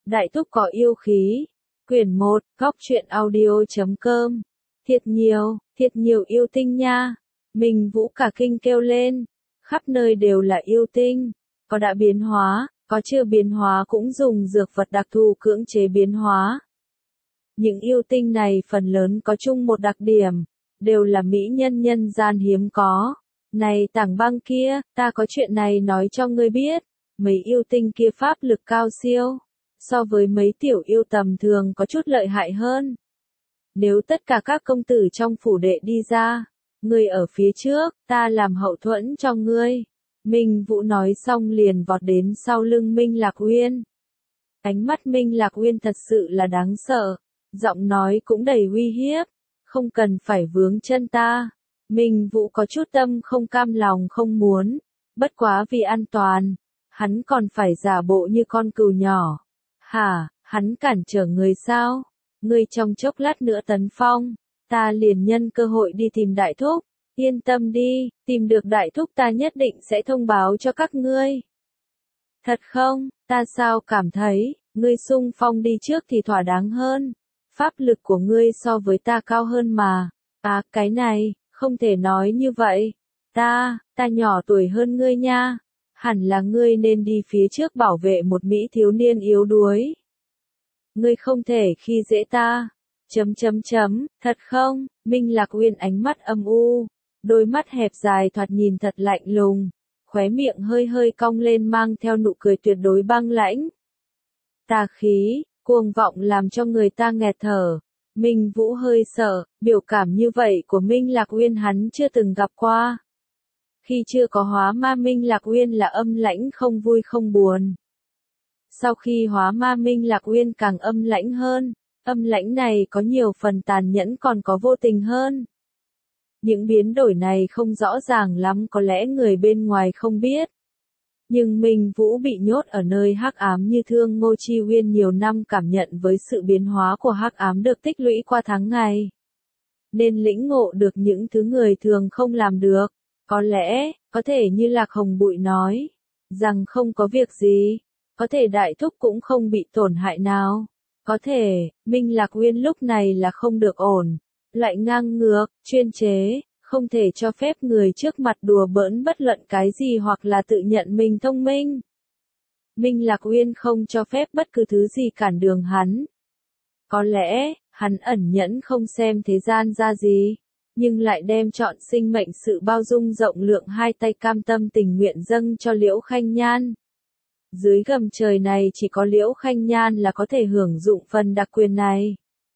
Đại thúc có yêu khí. Quyển 1, góc truyện audio.com. Thiệt nhiều yêu tinh nha. Minh Vũ cả kinh kêu lên. Khắp nơi đều là yêu tinh. Có đã biến hóa, có chưa biến hóa cũng dùng dược vật đặc thù cưỡng chế biến hóa. Những yêu tinh này phần lớn có chung một đặc điểm, đều là mỹ nhân nhân gian hiếm có. Này Tảng Băng kia, ta có chuyện này nói cho ngươi biết. Mấy yêu tinh kia pháp lực cao siêu, so với mấy tiểu yêu tầm thường có chút lợi hại hơn. Nếu tất cả các công tử trong phủ đệ đi ra, ngươi ở phía trước, ta làm hậu thuẫn cho ngươi. Minh Vũ nói xong liền vọt đến sau lưng Minh Lạc Uyên. Ánh mắt Minh Lạc Uyên thật sự là đáng sợ, giọng nói cũng đầy uy hiếp, không cần phải vướng chân ta. Minh Vũ có chút tâm không cam lòng không muốn, bất quá vì an toàn, hắn còn phải giả bộ như con cừu nhỏ. Hả, hắn cản trở người sao? Ngươi trong chốc lát nữa tấn phong, ta liền nhân cơ hội đi tìm đại thúc. Yên tâm đi, tìm được đại thúc ta nhất định sẽ thông báo cho các ngươi. Thật không, ta sao cảm thấy, ngươi xung phong đi trước thì thỏa đáng hơn. Pháp lực của ngươi so với ta cao hơn mà. À, cái này, không thể nói như vậy. Ta nhỏ tuổi hơn ngươi nha. Hẳn là ngươi nên đi phía trước bảo vệ một mỹ thiếu niên yếu đuối. Ngươi không thể khi dễ ta. Thật không? Minh Lạc Uyên ánh mắt âm u, đôi mắt hẹp dài thoạt nhìn thật lạnh lùng, khóe miệng hơi cong lên mang theo nụ cười tuyệt đối băng lãnh. Tà khí, cuồng vọng làm cho người ta nghẹt thở. Minh Vũ hơi sợ, biểu cảm như vậy của Minh Lạc Uyên hắn chưa từng gặp qua. Khi chưa có hóa ma Minh Lạc Uyên là âm lãnh không vui không buồn. Sau khi hóa ma Minh Lạc Uyên càng âm lãnh hơn, âm lãnh này có nhiều phần tàn nhẫn còn có vô tình hơn. Những biến đổi này không rõ ràng lắm có lẽ người bên ngoài không biết. Nhưng Minh Vũ bị nhốt ở nơi hắc ám như Thương Ngô Chi Uyên nhiều năm cảm nhận với sự biến hóa của hắc ám được tích lũy qua tháng ngày. Nên lĩnh ngộ được những thứ người thường không làm được. Có lẽ, có thể như Lạc Hồng Bụi nói, rằng không có việc gì, có thể đại thúc cũng không bị tổn hại nào. Có thể, Minh Lạc Uyên lúc này là không được ổn, lại ngang ngược, chuyên chế, không thể cho phép người trước mặt đùa bỡn bất luận cái gì hoặc là tự nhận mình thông minh. Minh Lạc Uyên không cho phép bất cứ thứ gì cản đường hắn. Có lẽ, hắn ẩn nhẫn không xem thế gian ra gì, nhưng lại đem chọn sinh mệnh sự bao dung rộng lượng hai tay cam tâm tình nguyện dâng cho Liễu Khanh Nhan. Dưới gầm trời này chỉ có Liễu Khanh Nhan là có thể hưởng dụng phần đặc quyền này.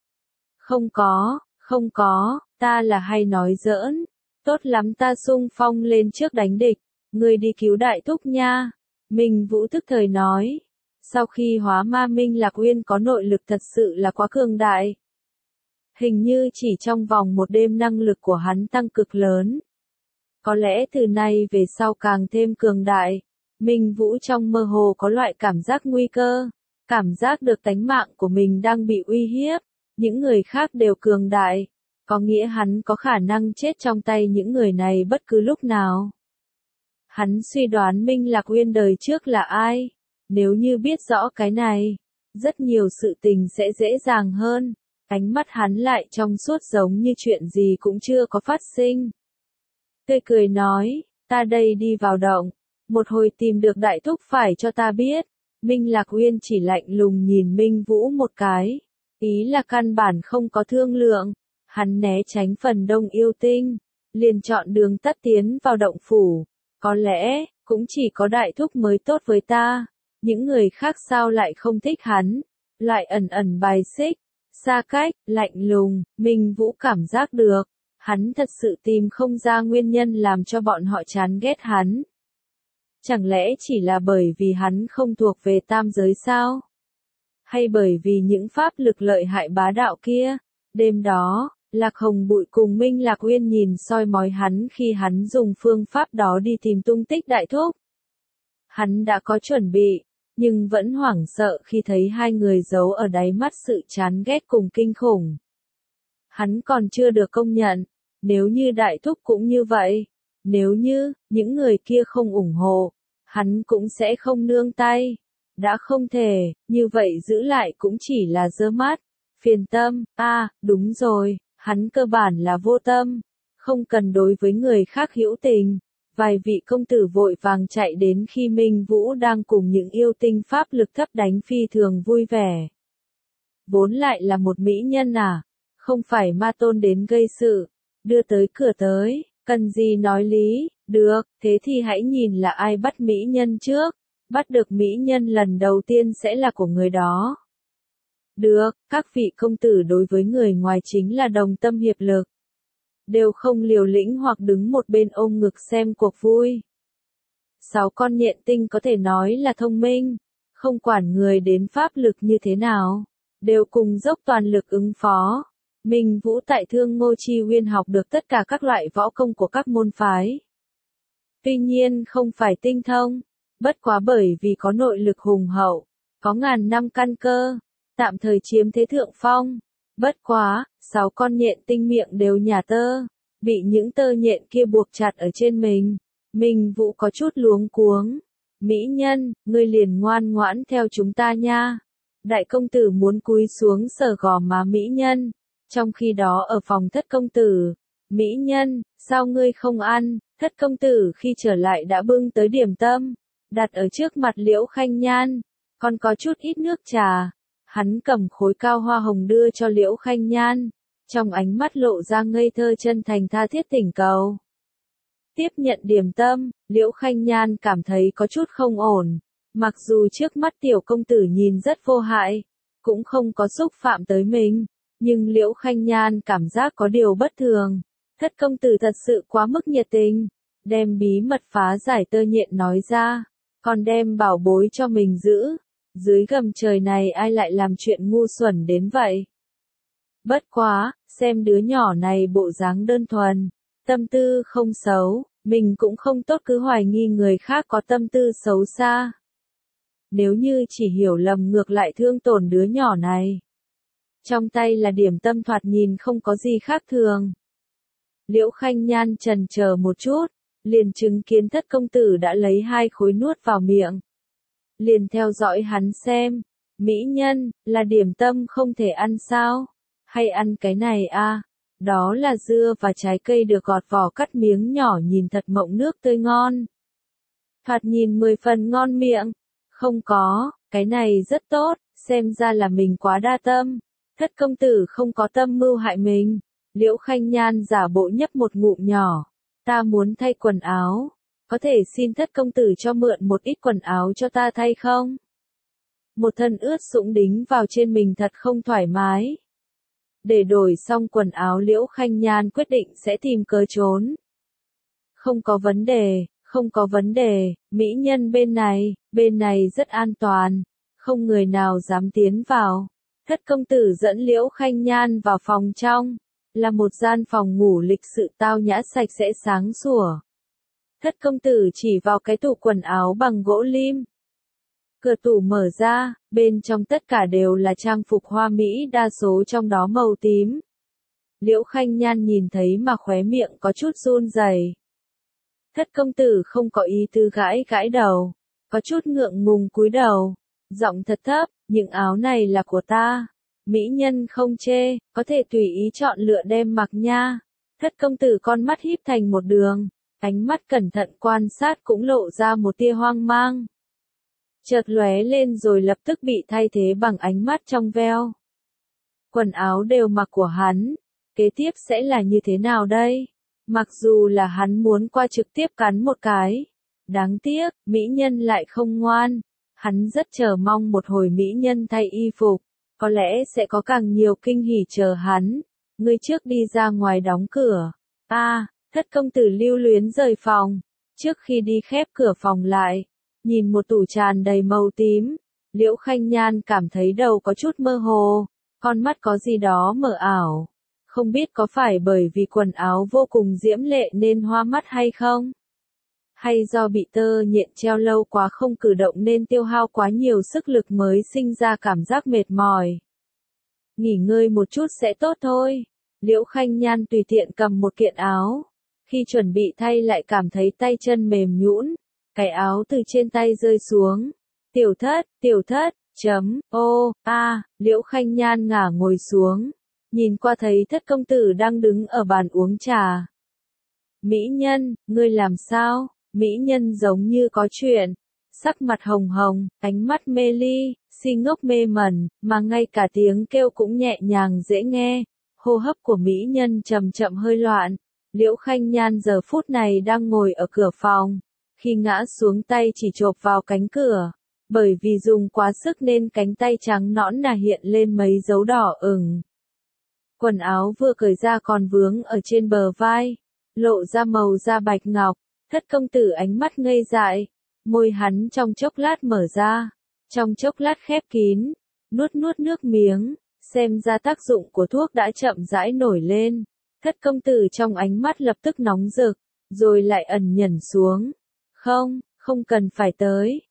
Không có, ta là hay nói giỡn. Tốt lắm ta xung phong lên trước đánh địch, ngươi đi cứu đại thúc nha. Minh Vũ tức thời nói. Sau khi hóa ma Minh Lạc Uyên có nội lực thật sự là quá cường đại. Hình như chỉ trong vòng một đêm năng lực của hắn tăng cực lớn. Có lẽ từ nay về sau càng thêm cường đại. Minh Vũ trong mơ hồ có loại cảm giác nguy cơ, cảm giác được tánh mạng của mình đang bị uy hiếp, những người khác đều cường đại, có nghĩa hắn có khả năng chết trong tay những người này bất cứ lúc nào. Hắn suy đoán Minh Lạc Uyên đời trước là ai, nếu như biết rõ cái này, rất nhiều sự tình sẽ dễ dàng hơn, ánh mắt hắn lại trong suốt giống như chuyện gì cũng chưa có phát sinh. Tươi cười nói, ta đây đi vào động. Một hồi tìm được đại thúc phải cho ta biết. Minh Lạc Uyên chỉ lạnh lùng nhìn Minh Vũ một cái. Ý là căn bản không có thương lượng. Hắn né tránh phần đông yêu tinh. Liền chọn đường tắt tiến vào động phủ. Có lẽ, cũng chỉ có đại thúc mới tốt với ta. Những người khác sao lại không thích hắn. Lại ẩn bài xích. Xa cách, lạnh lùng. Minh Vũ cảm giác được. Hắn thật sự tìm không ra nguyên nhân làm cho bọn họ chán ghét hắn. Chẳng lẽ chỉ là bởi vì hắn không thuộc về tam giới sao? Hay bởi vì những pháp lực lợi hại bá đạo kia? Đêm đó, Lạc Hồng Bụi cùng Minh Lạc Uyên nhìn soi mói hắn khi hắn dùng phương pháp đó đi tìm tung tích đại thúc. Hắn đã có chuẩn bị, nhưng vẫn hoảng sợ khi thấy hai người giấu ở đáy mắt sự chán ghét cùng kinh khủng. Hắn còn chưa được công nhận, nếu như đại thúc cũng như vậy. Nếu như, những người kia không ủng hộ, hắn cũng sẽ không nương tay. Đã không thể, như vậy giữ lại cũng chỉ là dơ mắt, phiền tâm, đúng rồi, hắn cơ bản là vô tâm, không cần đối với người khác hữu tình. Vài vị công tử vội vàng chạy đến khi Minh Vũ đang cùng những yêu tinh pháp lực thấp đánh phi thường vui vẻ. Vốn lại là một mỹ nhân à, không phải ma tôn đến gây sự, đưa tới cửa tới, cần gì nói lý, được, thế thì hãy nhìn là ai bắt mỹ nhân trước, bắt được mỹ nhân lần đầu tiên sẽ là của người đó. Được, các vị công tử đối với người ngoài chính là đồng tâm hiệp lực. Đều không liều lĩnh hoặc đứng một bên ôm ngực xem cuộc vui. 6 con nhện tinh có thể nói là thông minh, không quản người đến pháp lực như thế nào, đều cùng dốc toàn lực ứng phó. Minh Vũ tại Thương Ngô Chi Uyên học được tất cả các loại võ công của các môn phái. Tuy nhiên không phải tinh thông, bất quá bởi vì có nội lực hùng hậu, có ngàn năm căn cơ, tạm thời chiếm thế thượng phong. Bất quá, 6 con nhện tinh miệng đều nhả tơ, bị những tơ nhện kia buộc chặt ở trên mình. Minh Vũ có chút luống cuống. Mỹ nhân, ngươi liền ngoan ngoãn theo chúng ta nha. Đại công tử muốn cúi xuống sờ gò má mỹ nhân. Trong khi đó ở phòng thất công tử, mỹ nhân, sao ngươi không ăn? Thất công tử khi trở lại đã bưng tới điểm tâm, đặt ở trước mặt Liễu Khanh Nhan, còn có chút ít nước trà. Hắn cầm khối cao hoa hồng đưa cho Liễu Khanh Nhan, trong ánh mắt lộ ra ngây thơ chân thành tha thiết thỉnh cầu. Tiếp nhận điểm tâm, Liễu Khanh Nhan cảm thấy có chút không ổn, mặc dù trước mắt tiểu công tử nhìn rất vô hại, cũng không có xúc phạm tới mình, nhưng Liễu Khanh Nhan cảm giác có điều bất thường. Thất công tử thật sự quá mức nhiệt tình, đem bí mật phá giải tơ nhện nói ra, còn đem bảo bối cho mình giữ. Dưới gầm trời này ai lại làm chuyện ngu xuẩn đến vậy? Bất quá, xem đứa nhỏ này bộ dáng đơn thuần, tâm tư không xấu, mình cũng không tốt cứ hoài nghi người khác có tâm tư xấu xa. Nếu như chỉ hiểu lầm ngược lại thương tổn đứa nhỏ này. Trong tay là điểm tâm thoạt nhìn không có gì khác thường. Liễu Khanh Nhan chần chờ một chút, liền chứng kiến thất công tử đã lấy 2 khối nuốt vào miệng. Liền theo dõi hắn xem, mỹ nhân, là điểm tâm không thể ăn sao? Hay ăn cái này à? Đó là dưa và trái cây được gọt vỏ cắt miếng nhỏ nhìn thật mộng nước tươi ngon. Thoạt nhìn 10 phần ngon miệng. Không có, cái này rất tốt, xem ra là mình quá đa tâm. Thất công tử không có tâm mưu hại mình. Liễu Khanh Nhan giả bộ nhấp một ngụm nhỏ. Ta muốn thay quần áo. Có thể xin thất công tử cho mượn một ít quần áo cho ta thay không? Một thân ướt sũng đính vào trên mình thật không thoải mái. Để đổi xong quần áo Liễu Khanh Nhan quyết định sẽ tìm cớ trốn. Không có vấn đề, không có vấn đề, mỹ nhân bên này rất an toàn, không người nào dám tiến vào. Thất công tử dẫn Liễu Khanh Nhan vào phòng trong, là một gian phòng ngủ lịch sự tao nhã sạch sẽ sáng sủa. Thất công tử chỉ vào cái tủ quần áo bằng gỗ lim. Cửa tủ mở ra, bên trong tất cả đều là trang phục hoa mỹ đa số trong đó màu tím. Liễu Khanh Nhan nhìn thấy mà khóe miệng có chút run rẩy. Thất công tử không có ý tư gãi gãi đầu, có chút ngượng ngùng cúi đầu, giọng thật thấp, những áo này là của ta. Mỹ nhân không chê, có thể tùy ý chọn lựa đem mặc nha. Thất công tử con mắt híp thành một đường, ánh mắt cẩn thận quan sát cũng lộ ra một tia hoang mang. Chợt lóe lên rồi lập tức bị thay thế bằng ánh mắt trong veo. Quần áo đều mặc của hắn, kế tiếp sẽ là như thế nào đây? Mặc dù là hắn muốn qua trực tiếp cắn một cái. Đáng tiếc, mỹ nhân lại không ngoan. Hắn rất chờ mong một hồi mỹ nhân thay y phục. Có lẽ sẽ có càng nhiều kinh hỉ chờ hắn. Ngươi trước đi ra ngoài đóng cửa. Thất công tử lưu luyến rời phòng. Trước khi đi khép cửa phòng lại, nhìn một tủ tràn đầy màu tím. Liễu Khanh Nhan cảm thấy đầu có chút mơ hồ. Con mắt có gì đó mờ ảo. Không biết có phải bởi vì quần áo vô cùng diễm lệ nên hoa mắt hay không? Hay do bị tơ nhện treo lâu quá không cử động nên tiêu hao quá nhiều sức lực mới sinh ra cảm giác mệt mỏi. Nghỉ ngơi một chút sẽ tốt thôi. Liễu Khanh Nhan tùy tiện cầm một kiện áo. Khi chuẩn bị thay lại cảm thấy tay chân mềm nhũn, cái áo từ trên tay rơi xuống. Tiểu thất, Liễu Khanh Nhan ngả ngồi xuống, nhìn qua thấy thất công tử đang đứng ở bàn uống trà. Mỹ nhân, ngươi làm sao? Mỹ nhân giống như có chuyện, sắc mặt hồng hồng, ánh mắt mê ly, si ngốc mê mẩn, mà ngay cả tiếng kêu cũng nhẹ nhàng dễ nghe. Hô hấp của mỹ nhân chậm chậm hơi loạn. Liễu Khanh Nhan giờ phút này đang ngồi ở cửa phòng, khi ngã xuống tay chỉ chộp vào cánh cửa, bởi vì dùng quá sức nên cánh tay trắng nõn nà hiện lên mấy dấu đỏ ửng. Quần áo vừa cởi ra còn vướng ở trên bờ vai, lộ ra màu da bạch ngọc. Thất công tử ánh mắt ngây dại, môi hắn trong chốc lát mở ra, trong chốc lát khép kín, nuốt nước miếng, xem ra tác dụng của thuốc đã chậm rãi nổi lên. Thất công tử trong ánh mắt lập tức nóng rực, rồi lại ẩn nhẫn xuống. Không cần phải tới,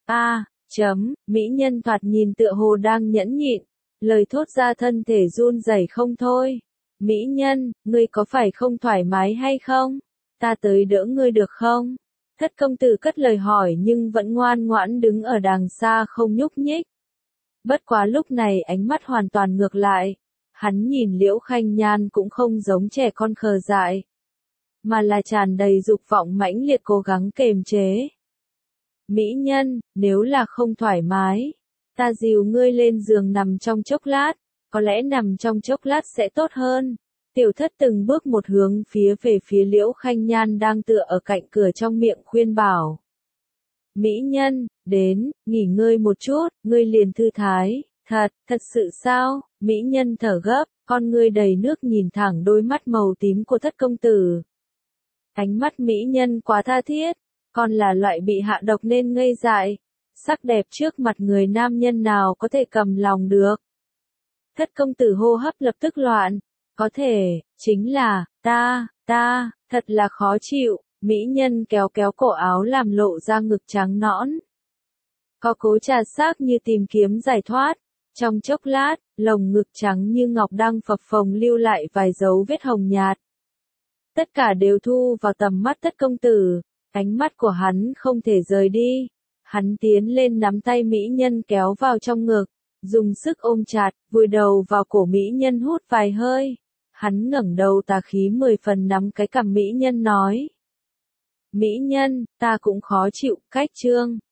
mỹ nhân thoạt nhìn tựa hồ đang nhẫn nhịn, lời thốt ra thân thể run rẩy không thôi. Mỹ nhân, ngươi có phải không thoải mái hay không? Ta tới đỡ ngươi được không? Thất công tử cất lời hỏi nhưng vẫn ngoan ngoãn đứng ở đằng xa không nhúc nhích. Bất quá lúc này ánh mắt hoàn toàn ngược lại. Hắn nhìn Liễu Khanh Nhan cũng không giống trẻ con khờ dại, mà là tràn đầy dục vọng mãnh liệt cố gắng kềm chế. Mỹ nhân, nếu là không thoải mái, ta dìu ngươi lên giường nằm trong chốc lát, có lẽ nằm trong chốc lát sẽ tốt hơn. Tiểu thất từng bước một hướng về phía Liễu Khanh Nhan đang tựa ở cạnh cửa trong miệng khuyên bảo. Mỹ nhân, đến, nghỉ ngơi một chút, ngươi liền thư thái. Thật sự sao? Mỹ nhân thở gấp, con ngươi đầy nước nhìn thẳng đôi mắt màu tím của thất công tử. Ánh mắt mỹ nhân quá tha thiết, con là loại bị hạ độc nên ngây dại. Sắc đẹp trước mặt người nam nhân nào có thể cầm lòng được. Thất công tử hô hấp lập tức loạn. Có thể, chính là, ta, thật là khó chịu. Mỹ nhân kéo cổ áo làm lộ ra ngực trắng nõn. Có cố trà xác như tìm kiếm giải thoát. Trong chốc lát, lồng ngực trắng như ngọc đang phập phồng lưu lại vài dấu vết hồng nhạt. Tất cả đều thu vào tầm mắt thất công tử, ánh mắt của hắn không thể rời đi. Hắn tiến lên nắm tay mỹ nhân kéo vào trong ngực, dùng sức ôm chặt, vùi đầu vào cổ mỹ nhân hút vài hơi. Hắn ngẩng đầu tà khí 10 phần nắm cái cằm mỹ nhân nói. Mỹ nhân, ta cũng khó chịu, cách chương.